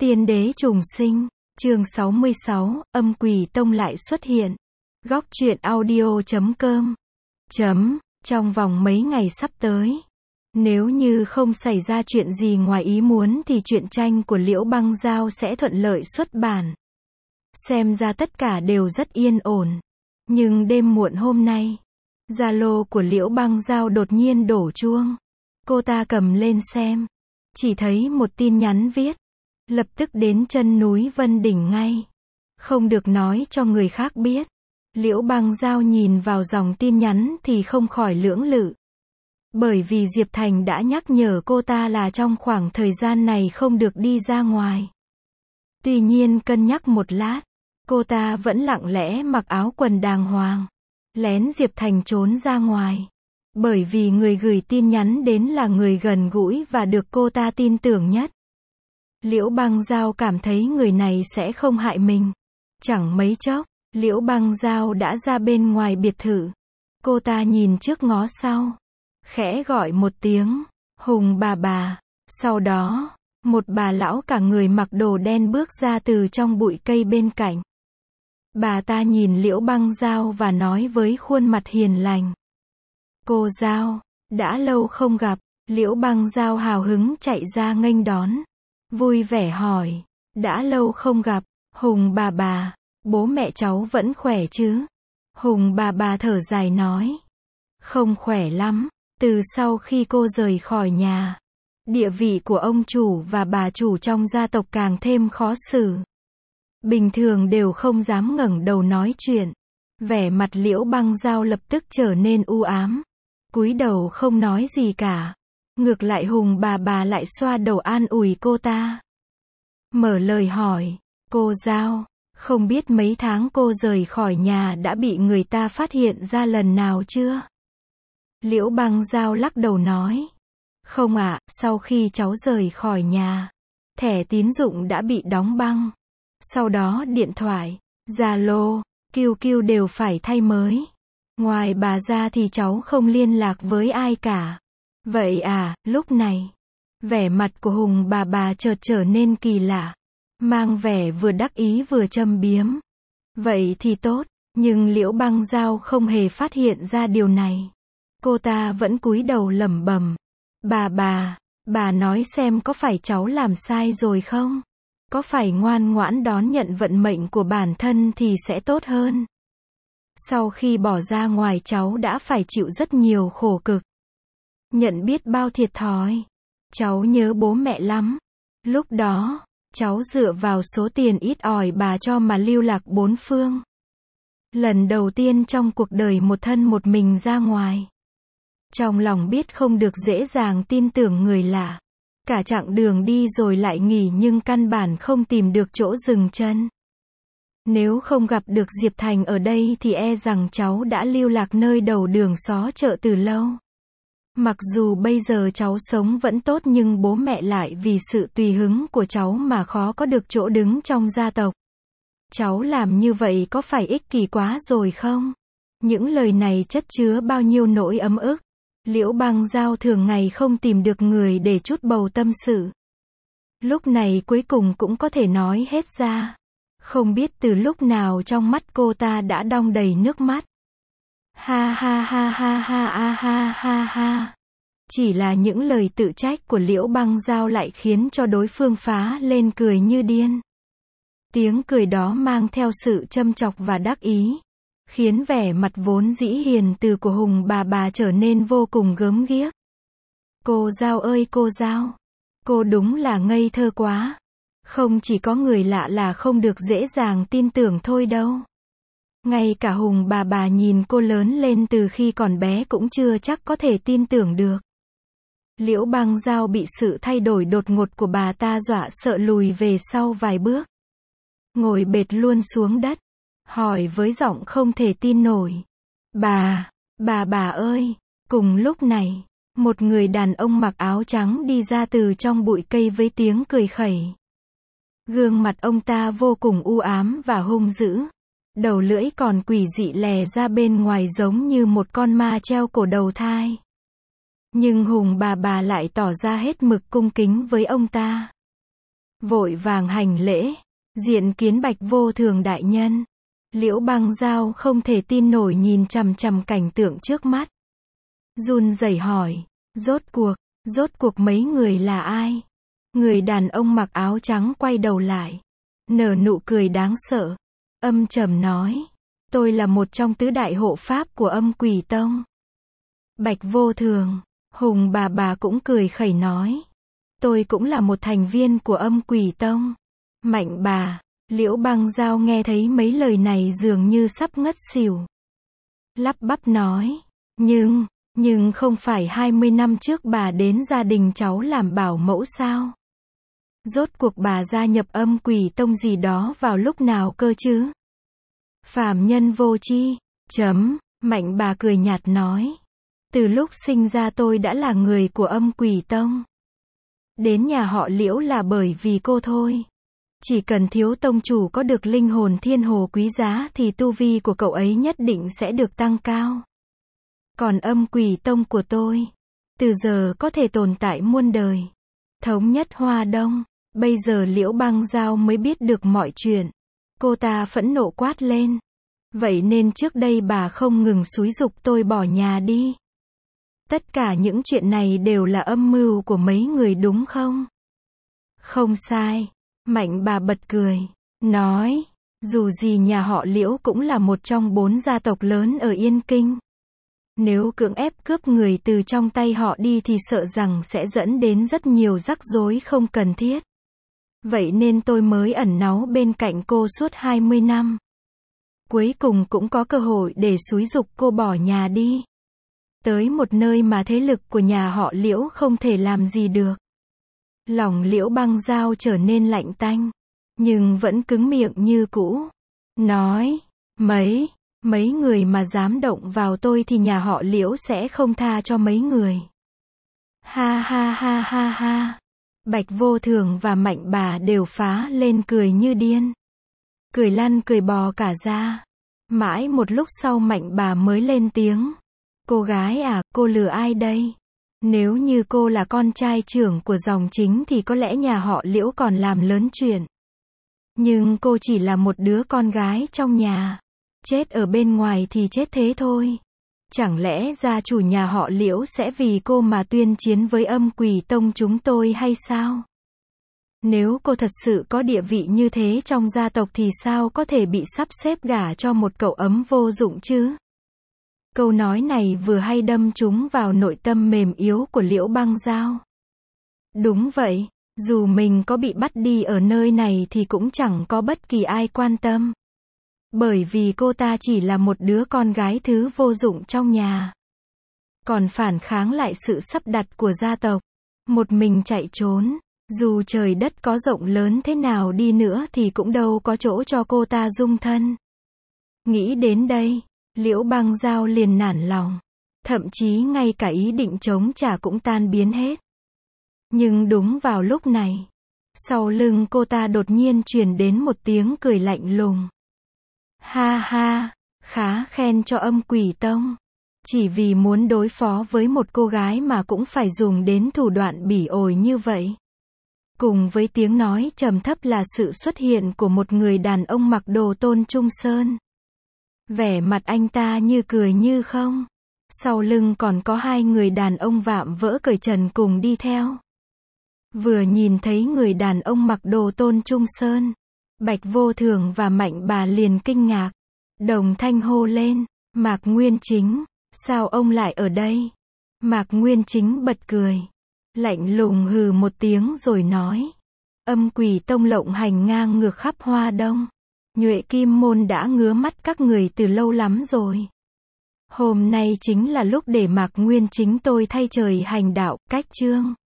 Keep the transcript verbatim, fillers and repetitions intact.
Tiên đế trùng sinh, chương sáu mươi sáu, âm quỷ tông lại xuất hiện. Góc truyện audio chấm com. Chấm, trong vòng mấy ngày sắp tới, nếu như không xảy ra chuyện gì ngoài ý muốn thì truyện tranh của Liễu Băng Dao sẽ thuận lợi xuất bản. Xem ra tất cả đều rất yên ổn. Nhưng đêm muộn hôm nay, Zalo của Liễu Băng Dao đột nhiên đổ chuông. Cô ta cầm lên xem, chỉ thấy một tin nhắn viết: lập tức đến chân núi Vân Đỉnh ngay. Không được nói cho người khác biết. Liễu Băng Dao nhìn vào dòng tin nhắn thì không khỏi lưỡng lự. Bởi vì Diệp Thành đã nhắc nhở cô ta là trong khoảng thời gian này không được đi ra ngoài. Tuy nhiên cân nhắc một lát, cô ta vẫn lặng lẽ mặc áo quần đàng hoàng, lén Diệp Thành trốn ra ngoài. Bởi vì người gửi tin nhắn đến là người gần gũi và được cô ta tin tưởng nhất. Liễu Băng Dao cảm thấy người này sẽ không hại mình. Chẳng mấy chốc, Liễu Băng Dao đã ra bên ngoài biệt thự. Cô ta nhìn trước ngó sau, khẽ gọi một tiếng, Hùng bà bà. Sau đó, một bà lão cả người mặc đồ đen bước ra từ trong bụi cây bên cạnh. Bà ta nhìn Liễu Băng Dao và nói với khuôn mặt hiền lành: cô Dao, đã lâu không gặp. Liễu Băng Dao hào hứng chạy ra nghênh đón, vui vẻ hỏi: đã lâu không gặp, Hùng bà bà, bố mẹ cháu vẫn khỏe chứ? Hùng bà bà thở dài nói: không khỏe lắm, từ sau khi cô rời khỏi nhà, địa vị của ông chủ và bà chủ trong gia tộc càng thêm khó xử. Bình thường đều không dám ngẩng đầu nói chuyện. Vẻ mặt Liễu Băng Dao lập tức trở nên u ám, cúi đầu không nói gì cả. Ngược lại Hùng bà bà lại xoa đầu an ủi cô ta. Mở lời hỏi: cô Dao, không biết mấy tháng cô rời khỏi nhà đã bị người ta phát hiện ra lần nào chưa? Liễu Băng Dao lắc đầu nói: không ạ, sau khi cháu rời khỏi nhà, thẻ tín dụng đã bị đóng băng. Sau đó điện thoại, Zalo, quy quy đều phải thay mới. Ngoài bà ra thì cháu không liên lạc với ai cả. Vậy à? Lúc này, vẻ mặt của Hùng bà bà chợt trở nên kỳ lạ, mang vẻ vừa đắc ý vừa châm biếm. Vậy thì tốt, nhưng Liễu Băng Dao không hề phát hiện ra điều này. Cô ta vẫn cúi đầu lẩm bẩm: bà bà, bà nói xem có phải cháu làm sai rồi không? Có phải ngoan ngoãn đón nhận vận mệnh của bản thân thì sẽ tốt hơn? Sau khi bỏ ra ngoài cháu đã phải chịu rất nhiều khổ cực, nhận biết bao thiệt thòi. Cháu nhớ bố mẹ lắm. Lúc đó, cháu dựa vào số tiền ít ỏi bà cho mà lưu lạc bốn phương. Lần đầu tiên trong cuộc đời một thân một mình ra ngoài. Trong lòng biết không được dễ dàng tin tưởng người lạ. Cả chặng đường đi rồi lại nghỉ nhưng căn bản không tìm được chỗ dừng chân. Nếu không gặp được Diệp Thành ở đây thì e rằng cháu đã lưu lạc nơi đầu đường xó chợ từ lâu. Mặc dù bây giờ cháu sống vẫn tốt nhưng bố mẹ lại vì sự tùy hứng của cháu mà khó có được chỗ đứng trong gia tộc. Cháu làm như vậy có phải ích kỷ quá rồi không? Những lời này chất chứa bao nhiêu nỗi ấm ức. Liễu Băng Dao thường ngày không tìm được người để trút bầu tâm sự. Lúc này cuối cùng cũng có thể nói hết ra. Không biết từ lúc nào trong mắt cô ta đã đong đầy nước mắt. Ha ha ha ha ha ha ha ha ha. Chỉ là những lời tự trách của Liễu Băng Dao lại khiến cho đối phương phá lên cười như điên. Tiếng cười đó mang theo sự châm chọc và đắc ý, khiến vẻ mặt vốn dĩ hiền từ của Hùng bà bà trở nên vô cùng gớm ghiếc. Cô Dao ơi cô Dao, cô đúng là ngây thơ quá. Không chỉ có người lạ là không được dễ dàng tin tưởng thôi đâu. Ngay cả Hùng bà bà nhìn cô lớn lên từ khi còn bé cũng chưa chắc có thể tin tưởng được. Liễu Băng Dao bị sự thay đổi đột ngột của bà ta dọa sợ lùi về sau vài bước. Ngồi bệt luôn xuống đất, hỏi với giọng không thể tin nổi: bà, bà bà ơi. Cùng lúc này, một người đàn ông mặc áo trắng đi ra từ trong bụi cây với tiếng cười khẩy. Gương mặt ông ta vô cùng u ám và hung dữ. Đầu lưỡi còn quỷ dị lè ra bên ngoài giống như một con ma treo cổ đầu thai. Nhưng Hùng bà bà lại tỏ ra hết mực cung kính với ông ta. vội vàng hành lễ, diện kiến Bạch Vô Thường đại nhân. Liễu Băng Dao không thể tin nổi nhìn chằm chằm cảnh tượng trước mắt. Run rẩy hỏi, rốt cuộc, rốt cuộc mấy người là ai? Người đàn ông mặc áo trắng quay đầu lại, nở nụ cười đáng sợ, âm trầm nói, tôi là một trong tứ đại hộ pháp của Âm Quỷ Tông. Bạch Vô Thường, Hùng bà bà cũng cười khẩy nói, tôi cũng là một thành viên của Âm Quỷ Tông. Mạnh bà, Liễu Băng Dao nghe thấy mấy lời này dường như sắp ngất xỉu. Lắp bắp nói, nhưng, nhưng không phải hai mươi năm trước bà đến gia đình cháu làm bảo mẫu sao? Rốt cuộc bà gia nhập Âm Quỷ Tông gì đó vào lúc nào cơ chứ? Phàm nhân vô tri, chấm, Mạnh bà cười nhạt nói. Từ lúc sinh ra tôi đã là người của Âm Quỷ Tông. Đến nhà họ Liễu là bởi vì cô thôi. Chỉ cần thiếu tông chủ có được linh hồn thiên hồ quý giá thì tu vi của cậu ấy nhất định sẽ được tăng cao. Còn Âm Quỷ Tông của tôi, từ giờ có thể tồn tại muôn đời. Thống nhất Hoa Đông. Bây giờ Liễu Băng Dao mới biết được mọi chuyện. Cô ta phẫn nộ quát lên. Vậy nên trước đây bà không ngừng xúi giục tôi bỏ nhà đi. Tất cả những chuyện này đều là âm mưu của mấy người đúng không? Không sai. Mạnh bà bật cười. Nói, dù gì nhà họ Liễu cũng là một trong bốn gia tộc lớn ở Yên Kinh. Nếu cưỡng ép cướp người từ trong tay họ đi thì sợ rằng sẽ dẫn đến rất nhiều rắc rối không cần thiết. Vậy nên tôi mới ẩn náu bên cạnh cô suốt hai mươi năm. Cuối cùng cũng có cơ hội để xúi giục cô bỏ nhà đi. Tới một nơi mà thế lực của nhà họ Liễu không thể làm gì được. Lòng Liễu Băng Dao trở nên lạnh tanh, nhưng vẫn cứng miệng như cũ. Nói, mấy, mấy người mà dám động vào tôi thì nhà họ Liễu sẽ không tha cho mấy người. Ha ha ha ha ha. Bạch Vô Thường và Mạnh bà đều phá lên cười như điên. Cười lăn cười bò cả ra. Mãi một lúc sau Mạnh bà mới lên tiếng. Cô gái à, cô lừa ai đây? Nếu như cô là con trai trưởng của dòng chính thì có lẽ nhà họ Liễu còn làm lớn chuyện. Nhưng cô chỉ là một đứa con gái trong nhà. Chết ở bên ngoài thì chết thế thôi. Chẳng lẽ gia chủ nhà họ Liễu sẽ vì cô mà tuyên chiến với Âm Quỷ Tông chúng tôi hay sao? Nếu cô thật sự có địa vị như thế trong gia tộc thì sao có thể bị sắp xếp gả cho một cậu ấm vô dụng chứ? Câu nói này vừa hay đâm trúng vào nội tâm mềm yếu của Liễu Băng Dao. Đúng vậy, dù mình có bị bắt đi ở nơi này thì cũng chẳng có bất kỳ ai quan tâm. Bởi vì cô ta chỉ là một đứa con gái thứ vô dụng trong nhà. Còn phản kháng lại sự sắp đặt của gia tộc. Một mình chạy trốn. Dù trời đất có rộng lớn thế nào đi nữa thì cũng đâu có chỗ cho cô ta dung thân. Nghĩ đến đây, Liễu Băng Dao liền nản lòng. Thậm chí ngay cả ý định chống trả cũng tan biến hết. Nhưng đúng vào lúc này, sau lưng cô ta đột nhiên truyền đến một tiếng cười lạnh lùng. Ha ha, khá khen cho Âm Quỷ Tông. Chỉ vì muốn đối phó với một cô gái mà cũng phải dùng đến thủ đoạn bỉ ổi như vậy. Cùng với tiếng nói trầm thấp là sự xuất hiện của một người đàn ông mặc đồ Tôn Trung Sơn. Vẻ mặt anh ta như cười như không. Sau lưng còn có hai người đàn ông vạm vỡ cởi trần cùng đi theo. Vừa nhìn thấy người đàn ông mặc đồ Tôn Trung Sơn, Bạch Vô Thường và Mạnh bà liền kinh ngạc. Đồng thanh hô lên, Mạc Nguyên Chính, sao ông lại ở đây? Mạc Nguyên Chính bật cười. Lạnh lùng hừ một tiếng rồi nói. Âm Quỷ Tông lộng hành ngang ngược khắp Hoa Đông. Nhuệ Kim Môn đã ngứa mắt các người từ lâu lắm rồi. Hôm nay chính là lúc để Mạc Nguyên Chính tôi thay trời hành đạo, cách chương.